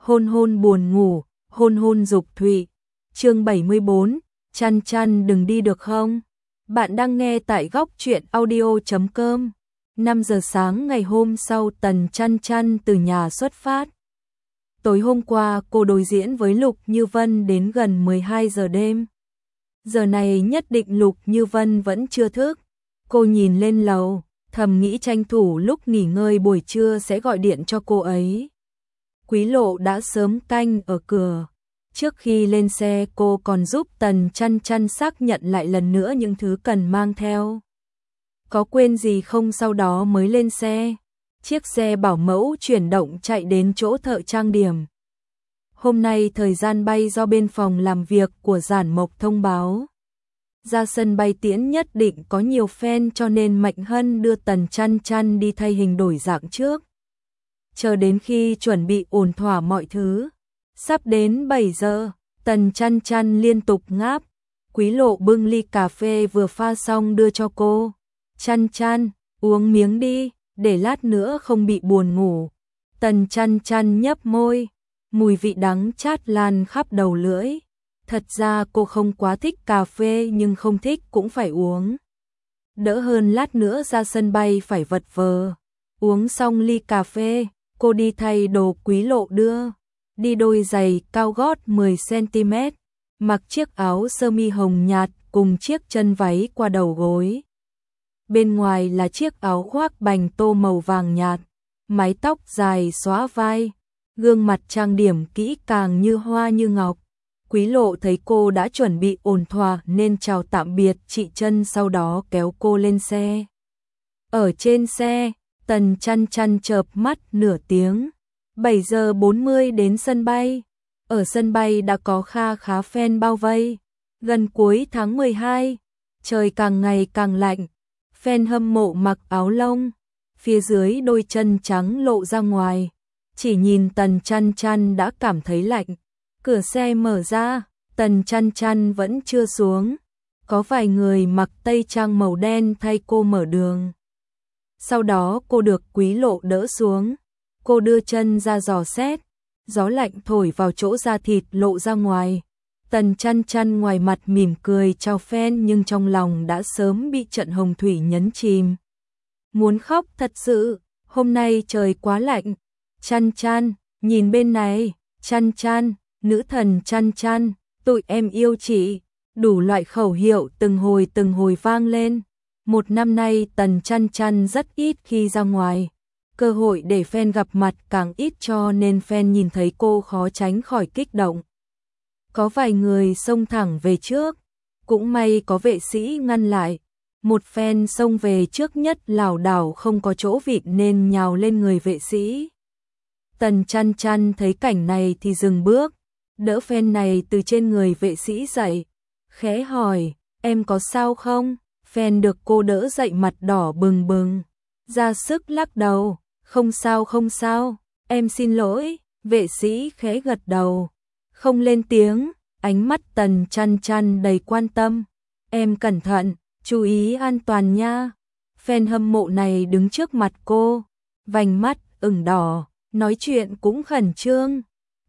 hôn hôn buồn ngủ, hôn hôn dục thụy. Chương 74, Chăn Chăn đừng đi được không? Bạn đang nghe tại góc truyện audio.com. 5 giờ sáng ngày hôm sau Tần Chăn Chăn từ nhà xuất phát. Tối hôm qua cô đối diễn với Lục Như Vân đến gần 12 giờ đêm. Giờ này nhất định Lục Như Vân vẫn chưa thức. Cô nhìn lên lầu, thầm nghĩ tranh thủ lúc nghỉ ngơi buổi trưa sẽ gọi điện cho cô ấy. Quý Lộ đã sớm canh ở cửa. Trước khi lên xe cô còn giúp Tần Chăn Chăn xác nhận lại lần nữa những thứ cần mang theo. Có quên gì không sau đó mới lên xe. Chiếc xe bảo mẫu chuyển động chạy đến chỗ thợ trang điểm. Hôm nay thời gian bay do bên phòng làm việc của Giản Mộc thông báo. Ra sân bay tiễn nhất định có nhiều fan cho nên Mạnh Hân đưa Tần Chăn Chăn đi thay hình đổi dạng trước. Chờ đến khi chuẩn bị ổn thỏa mọi thứ. Sắp đến 7 giờ, Tần Chăn Chăn liên tục ngáp. Quý Lộ bưng ly cà phê vừa pha xong đưa cho cô. Chăn Chăn, uống miếng đi, để lát nữa không bị buồn ngủ. Tần Chăn Chăn nhấp môi, mùi vị đắng chát lan khắp đầu lưỡi. Thật ra cô không quá thích cà phê nhưng không thích cũng phải uống. Đỡ hơn lát nữa ra sân bay phải vật vờ. Uống xong ly cà phê, cô đi thay đồ Quý Lộ đưa. Đi đôi giày cao gót 10cm, mặc chiếc áo sơ mi hồng nhạt cùng chiếc chân váy qua đầu gối. Bên ngoài là chiếc áo khoác bành tô màu vàng nhạt, mái tóc dài xõa vai, gương mặt trang điểm kỹ càng như hoa như ngọc. Quý Lộ thấy cô đã chuẩn bị ổn thỏa nên chào tạm biệt chị Trân sau đó kéo cô lên xe. Ở trên xe, Tần Chăn Chăn chợp mắt nửa tiếng. 7 giờ 40 đến sân bay. Ở sân bay đã có kha khá fan bao vây. Gần cuối tháng 12, trời càng ngày càng lạnh. Fan hâm mộ mặc áo lông, phía dưới đôi chân trắng lộ ra ngoài. Chỉ nhìn Tần Chăn Chăn đã cảm thấy lạnh. Cửa xe mở ra, Tần Chăn Chăn vẫn chưa xuống. Có vài người mặc tây trang màu đen thay cô mở đường. Sau đó cô được Quý Lộ đỡ xuống. Cô đưa chân ra dò xét, gió lạnh thổi vào chỗ da thịt lộ ra ngoài. Tần Chăn Chăn ngoài mặt mỉm cười chào fan nhưng trong lòng đã sớm bị trận hồng thủy nhấn chìm. Muốn khóc thật sự, hôm nay trời quá lạnh. Chăn Chăn, nhìn bên này, Chăn Chăn, nữ thần Chăn Chăn, tụi em yêu chị. Đủ loại khẩu hiệu từng hồi vang lên. Một năm nay Tần Chăn Chăn rất ít khi ra ngoài. Cơ hội để fan gặp mặt càng ít cho nên fan nhìn thấy cô khó tránh khỏi kích động. Có vài người xông thẳng về trước, cũng may có vệ sĩ ngăn lại. Một fan xông về trước nhất lảo đảo không có chỗ vịn nên nhào lên người vệ sĩ. Tần Chăn Chăn thấy cảnh này thì dừng bước, đỡ fan này từ trên người vệ sĩ dậy. Khẽ hỏi, em có sao không? Fan được cô đỡ dậy mặt đỏ bừng bừng, ra sức lắc đầu. Không sao, em xin lỗi, vệ sĩ khẽ gật đầu, không lên tiếng, ánh mắt Tần Chăn Chăn đầy quan tâm. Em cẩn thận, chú ý an toàn nha. Fan hâm mộ này đứng trước mặt cô, vành mắt ửng đỏ, nói chuyện cũng khẩn trương.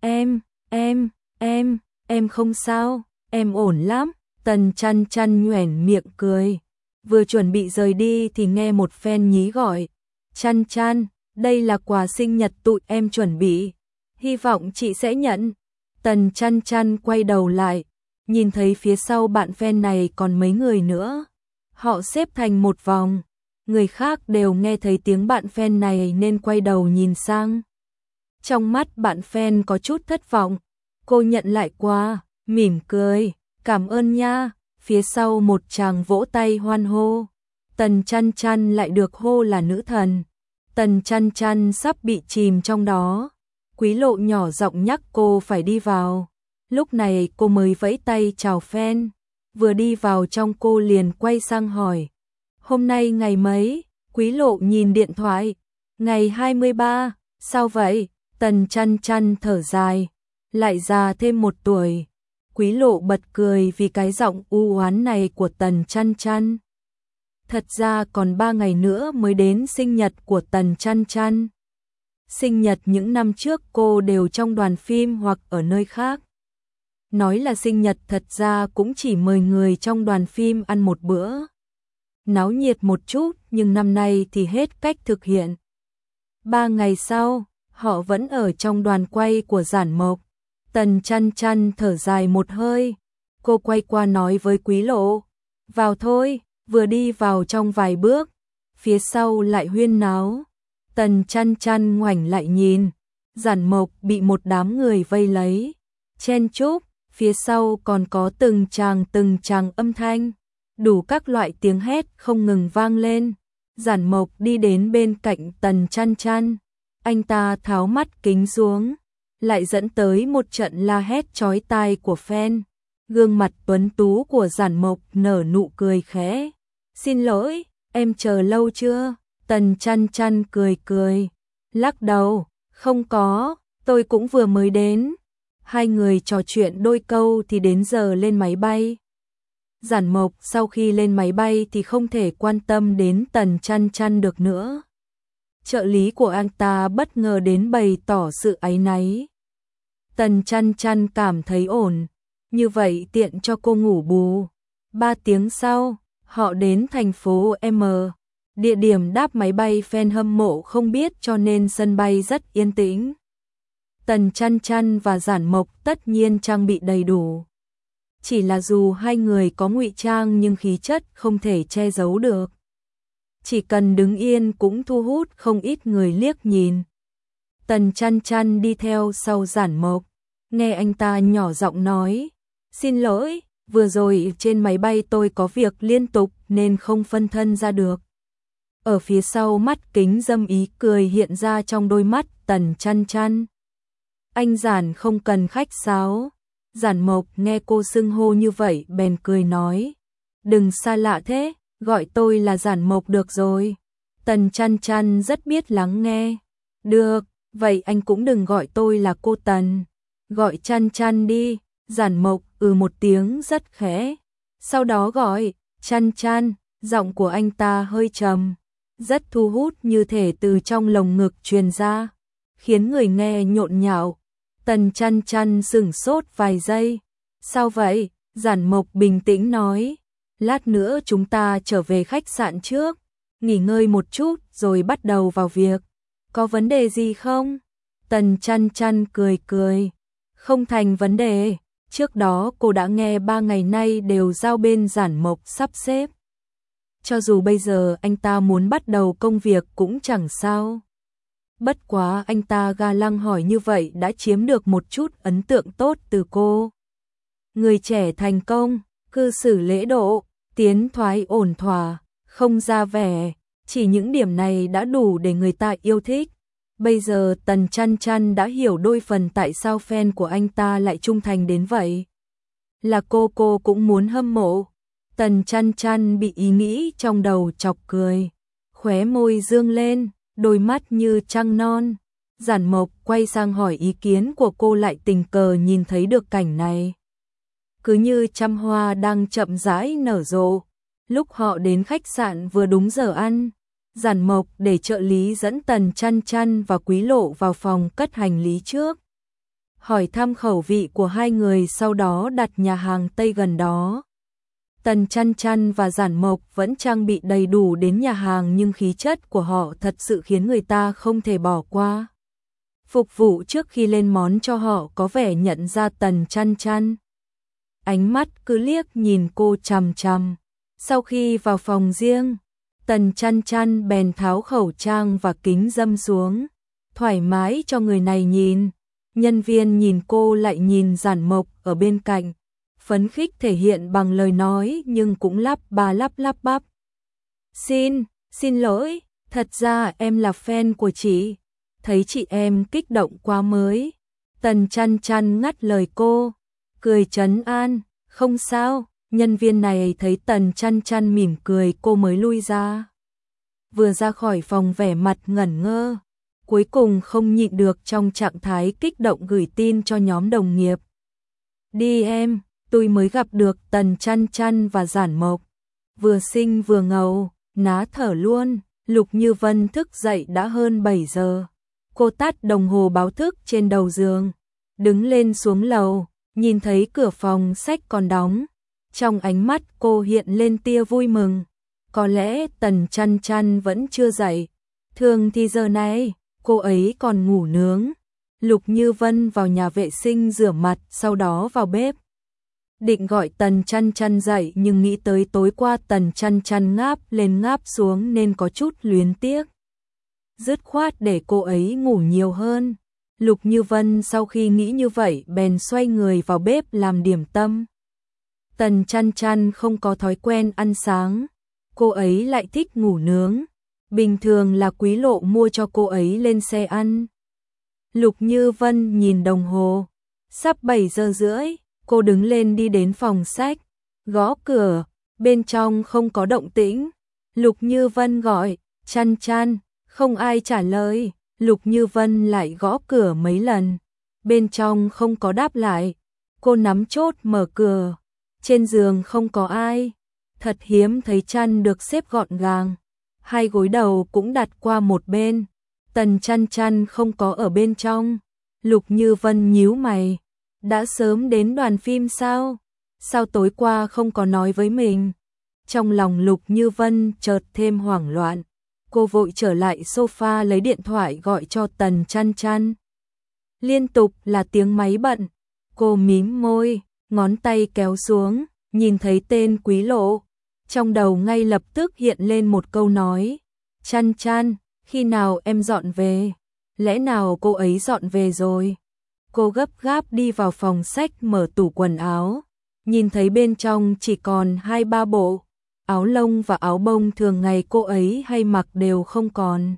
Em không sao, em ổn lắm. Tần Chăn Chăn nhoẻn miệng cười. Vừa chuẩn bị rời đi thì nghe một fan nhí gọi, Chăn Chăn, đây là quà sinh nhật tụi em chuẩn bị, hy vọng chị sẽ nhận. Tần Chăn Chăn quay đầu lại, nhìn thấy phía sau bạn fan này còn mấy người nữa. Họ xếp thành một vòng, người khác đều nghe thấy tiếng bạn fan này nên quay đầu nhìn sang. Trong mắt bạn fan có chút thất vọng, cô nhận lại quà, mỉm cười, cảm ơn nha. Phía sau một chàng vỗ tay hoan hô. Tần Chăn Chăn lại được hô là nữ thần. Tần Chăn Chăn sắp bị chìm trong đó. Quý Lộ nhỏ giọng nhắc cô phải đi vào. Lúc này cô mới vẫy tay chào fan. Vừa đi vào trong cô liền quay sang hỏi. Hôm nay ngày mấy? Quý Lộ nhìn điện thoại. Ngày 23, sao vậy? Tần Chăn Chăn thở dài. Lại già thêm 1 tuổi. Quý Lộ bật cười vì cái giọng u oán này của Tần Chăn Chăn. Thật ra còn 3 ngày nữa mới đến sinh nhật của Tần Chăn Chăn. Sinh nhật những năm trước cô đều trong đoàn phim hoặc ở nơi khác. Nói là sinh nhật thật ra cũng chỉ mời người trong đoàn phim ăn một bữa. Náo nhiệt một chút nhưng năm nay thì hết cách thực hiện. 3 ngày sau, họ vẫn ở trong đoàn quay của Giản Mộc. Tần Chăn Chăn thở dài một hơi. Cô quay qua nói với Quý Lộ. Vào thôi, vừa đi vào trong vài bước. Phía sau lại huyên náo. Tần Chăn Chăn ngoảnh lại nhìn. Giản Mộc bị một đám người vây lấy. Chen chúc, phía sau còn có từng tràng âm thanh. Đủ các loại tiếng hét không ngừng vang lên. Giản Mộc đi đến bên cạnh Tần Chăn Chăn. Anh ta tháo mắt kính xuống. Lại dẫn tới một trận la hét chói tai của fan. Gương mặt tuấn tú của Giản Mộc nở nụ cười khẽ. Xin lỗi, em chờ lâu chưa? Tần Chăn Chăn cười cười. Lắc đầu, không có, tôi cũng vừa mới đến. Hai người trò chuyện đôi câu thì đến giờ lên máy bay. Giản Mộc sau khi lên máy bay thì không thể quan tâm đến Tần Chăn Chăn được nữa. Trợ lý của anh ta bất ngờ đến bày tỏ sự áy náy. Tần Chăn Chăn cảm thấy ổn, như vậy tiện cho cô ngủ bù. 3 tiếng sau, họ đến thành phố M. Địa điểm đáp máy bay fan hâm mộ không biết cho nên sân bay rất yên tĩnh. Tần Chăn Chăn và Giản Mộc tất nhiên trang bị đầy đủ. Chỉ là dù hai người có ngụy trang nhưng khí chất không thể che giấu được. Chỉ cần đứng yên cũng thu hút không ít người liếc nhìn. Tần Chăn Chăn đi theo sau Giản Mộc, nghe anh ta nhỏ giọng nói, xin lỗi, vừa rồi trên máy bay tôi có việc liên tục nên không phân thân ra được. Ở phía sau mắt kính dâm ý cười hiện ra trong đôi mắt Tần Chăn Chăn. Anh Giản không cần khách sáo. Giản Mộc nghe cô xưng hô như vậy bèn cười nói, đừng xa lạ thế, gọi tôi là Giản Mộc được rồi. Tần Chăn Chăn rất biết lắng nghe. Được, vậy anh cũng đừng gọi tôi là cô Tần. Gọi Chăn Chăn đi. Giản Mộc một tiếng rất khẽ. Sau đó gọi, Chăn Chăn, giọng của anh ta hơi trầm, rất thu hút như thể từ trong lồng ngực truyền ra, khiến người nghe nhộn nhạo. Tần Chăn Chăn sửng sốt vài giây. Sao vậy? Giản Mộc bình tĩnh nói. Lát nữa chúng ta trở về khách sạn trước, nghỉ ngơi một chút rồi bắt đầu vào việc. Có vấn đề gì không? Tần Chăn Chăn cười cười. Không thành vấn đề. Trước đó cô đã nghe 3 ngày nay đều giao bên Giản Mộc sắp xếp. Cho dù bây giờ anh ta muốn bắt đầu công việc cũng chẳng sao. Bất quá anh ta ga lăng hỏi như vậy đã chiếm được một chút ấn tượng tốt từ cô. Người trẻ thành công, cư xử lễ độ, tiến thoái ổn thỏa, không ra vẻ, chỉ những điểm này đã đủ để người ta yêu thích. Bây giờ Tần Chăn Chăn đã hiểu đôi phần tại sao fan của anh ta lại trung thành đến vậy. Là cô cũng muốn hâm mộ. Tần Chăn Chăn bị ý nghĩ trong đầu chọc cười, khóe môi dương lên, đôi mắt như trăng non. Giản Mộc quay sang hỏi ý kiến của cô lại tình cờ nhìn thấy được cảnh này. Cứ như trăm hoa đang chậm rãi nở rộ. Lúc họ đến khách sạn vừa đúng giờ ăn, Giản Mộc để trợ lý dẫn Tần Chăn Chăn và Quý Lộ vào phòng cất hành lý trước. Hỏi thăm khẩu vị của hai người sau đó đặt nhà hàng Tây gần đó. Tần Chăn Chăn và Giản Mộc vẫn trang bị đầy đủ đến nhà hàng nhưng khí chất của họ thật sự khiến người ta không thể bỏ qua. Phục vụ trước khi lên món cho họ có vẻ nhận ra Tần Chăn Chăn. Ánh mắt cứ liếc nhìn cô chằm chằm. Sau khi vào phòng riêng, Tần Chăn Chăn bèn tháo khẩu trang và kính dâm xuống, thoải mái cho người này nhìn. Nhân viên nhìn cô lại nhìn Giản Mộc ở bên cạnh, phấn khích thể hiện bằng lời nói nhưng cũng lắp bắp. Xin lỗi, thật ra em là fan của chị, thấy chị em kích động quá mới. Tần Chăn Chăn ngắt lời cô, cười trấn an, không sao. Nhân viên này thấy Tần Chăn Chăn mỉm cười cô mới lui ra. Vừa ra khỏi phòng vẻ mặt ngẩn ngơ, cuối cùng không nhịn được trong trạng thái kích động gửi tin cho nhóm đồng nghiệp. Đi em, tôi mới gặp được Tần Chăn Chăn và Giản Mộc. Vừa xinh vừa ngầu, ná thở luôn. Lục Như Vân thức dậy đã hơn 7 giờ. Cô tắt đồng hồ báo thức trên đầu giường, đứng lên xuống lầu, nhìn thấy cửa phòng sách còn đóng. Trong ánh mắt cô hiện lên tia vui mừng. Có lẽ Tần Chăn Chăn vẫn chưa dậy. Thường thì giờ này, cô ấy còn ngủ nướng. Lục Như Vân vào nhà vệ sinh rửa mặt, sau đó vào bếp. Định gọi Tần Chăn Chăn dậy nhưng nghĩ tới tối qua Tần Chăn Chăn ngáp lên ngáp xuống nên có chút luyến tiếc. Dứt khoát để cô ấy ngủ nhiều hơn. Lục Như Vân sau khi nghĩ như vậy bèn xoay người vào bếp làm điểm tâm. Tần Chăn Chăn không có thói quen ăn sáng, cô ấy lại thích ngủ nướng. Bình thường là Quý Lộ mua cho cô ấy lên xe ăn. Lục Như Vân nhìn đồng hồ, sắp 7 giờ rưỡi, cô đứng lên đi đến phòng sách, gõ cửa, bên trong không có động tĩnh. Lục Như Vân gọi, Chăn Chăn, không ai trả lời. Lục Như Vân lại gõ cửa mấy lần, bên trong không có đáp lại. Cô nắm chốt mở cửa, trên giường không có ai. Thật hiếm thấy chăn được xếp gọn gàng, hai gối đầu cũng đặt qua một bên. Tần Chăn Chăn không có ở bên trong. Lục Như Vân nhíu mày, đã sớm đến đoàn phim sao? Sao tối qua không có nói với mình? Trong lòng Lục Như Vân chợt thêm hoảng loạn. Cô vội trở lại sofa lấy điện thoại gọi cho Tần Chăn Chăn. Liên tục là tiếng máy bận. Cô mím môi, ngón tay kéo xuống, nhìn thấy tên Quý Lộ. Trong đầu ngay lập tức hiện lên một câu nói. Chăn Chăn, khi nào em dọn về? Lẽ nào cô ấy dọn về rồi? Cô gấp gáp đi vào phòng sách mở tủ quần áo. Nhìn thấy bên trong chỉ còn 2-3 bộ. Áo lông và áo bông thường ngày cô ấy hay mặc đều không còn.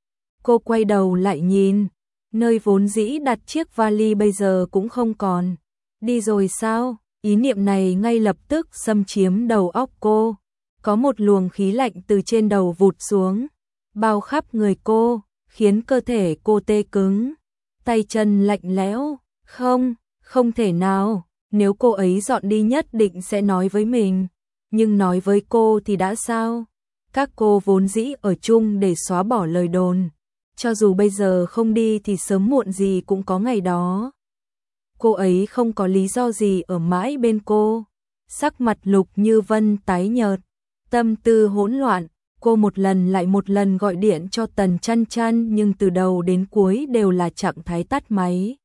Cô quay đầu lại nhìn, nơi vốn dĩ đặt chiếc vali bây giờ cũng không còn. Đi rồi sao? Ý niệm này ngay lập tức xâm chiếm đầu óc cô. Có một luồng khí lạnh từ trên đầu vụt xuống, bao khắp người cô, khiến cơ thể cô tê cứng. Tay chân lạnh lẽo, không thể nào, nếu cô ấy dọn đi nhất định sẽ nói với mình. Nhưng nói với cô thì đã sao? Các cô vốn dĩ ở chung để xóa bỏ lời đồn. Cho dù bây giờ không đi thì sớm muộn gì cũng có ngày đó. Cô ấy không có lý do gì ở mãi bên cô. Sắc mặt Lục Như Vân tái nhợt, tâm tư hỗn loạn. Cô một lần lại một lần gọi điện cho Tần Chăn Chăn nhưng từ đầu đến cuối đều là trạng thái tắt máy.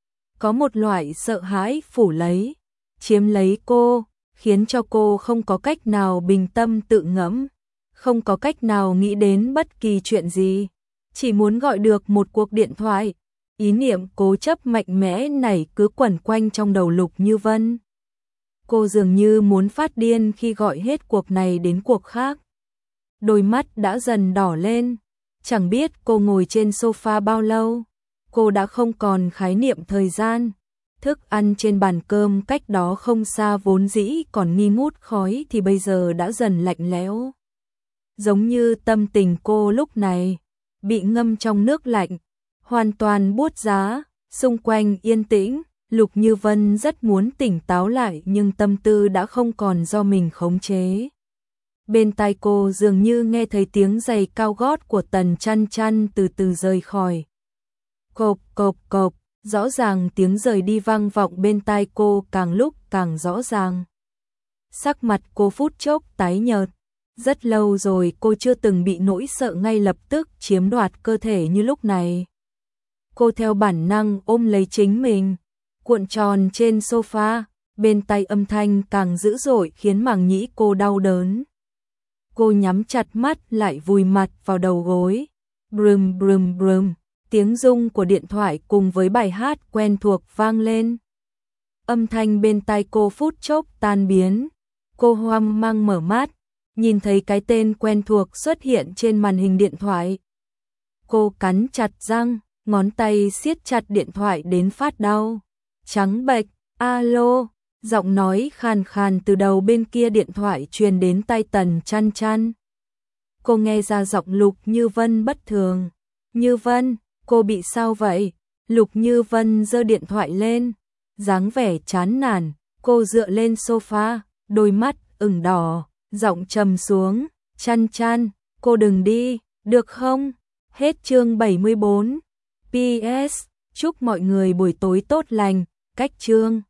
Có một loại sợ hãi phủ lấy, chiếm lấy cô, khiến cho cô không có cách nào bình tâm tự ngẫm, không có cách nào nghĩ đến bất kỳ chuyện gì, chỉ muốn gọi được một cuộc điện thoại. Ý niệm cố chấp mạnh mẽ này cứ quẩn quanh trong đầu Lục Như Vân. Cô dường như muốn phát điên khi gọi hết cuộc này đến cuộc khác. Đôi mắt đã dần đỏ lên, chẳng biết cô ngồi trên sofa bao lâu, cô đã không còn khái niệm thời gian. Thức ăn trên bàn cơm cách đó không xa vốn dĩ còn nghi ngút khói thì bây giờ đã dần lạnh lẽo. Giống như tâm tình cô lúc này, bị ngâm trong nước lạnh, hoàn toàn buốt giá, xung quanh yên tĩnh. Lục Như Vân rất muốn tỉnh táo lại nhưng tâm tư đã không còn do mình khống chế. Bên tai cô dường như nghe thấy tiếng giày cao gót của Tần Chăn Chăn từ từ rời khỏi. Cộp cộp cộp, rõ ràng tiếng rời đi vang vọng bên tai cô càng lúc càng rõ ràng. Sắc mặt cô phút chốc tái nhợt. Rất lâu rồi cô chưa từng bị nỗi sợ ngay lập tức chiếm đoạt cơ thể như lúc này. Cô theo bản năng ôm lấy chính mình, cuộn tròn trên sofa, bên tai âm thanh càng dữ dội khiến màng nhĩ cô đau đớn. Cô nhắm chặt mắt lại vùi mặt vào đầu gối. Brum brum brum, tiếng rung của điện thoại cùng với bài hát quen thuộc vang lên. Âm thanh bên tai cô phút chốc tan biến. Cô hoang mang mở mắt, nhìn thấy cái tên quen thuộc xuất hiện trên màn hình điện thoại. Cô cắn chặt răng, ngón tay siết chặt điện thoại đến phát đau. Trắng bệch, alo, giọng nói khàn khàn từ đầu bên kia điện thoại truyền đến tai Tần Chăn Chăn. Cô nghe ra giọng Lục Như Vân bất thường. Như Vân, cô bị sao vậy? Lục Như Vân giơ điện thoại lên, dáng vẻ chán nản, cô dựa lên sofa, đôi mắt ửng đỏ, giọng trầm xuống, Chăn Chăn, cô đừng đi, được không? Hết chương 74. PS, chúc mọi người buổi tối tốt lành, cách chương.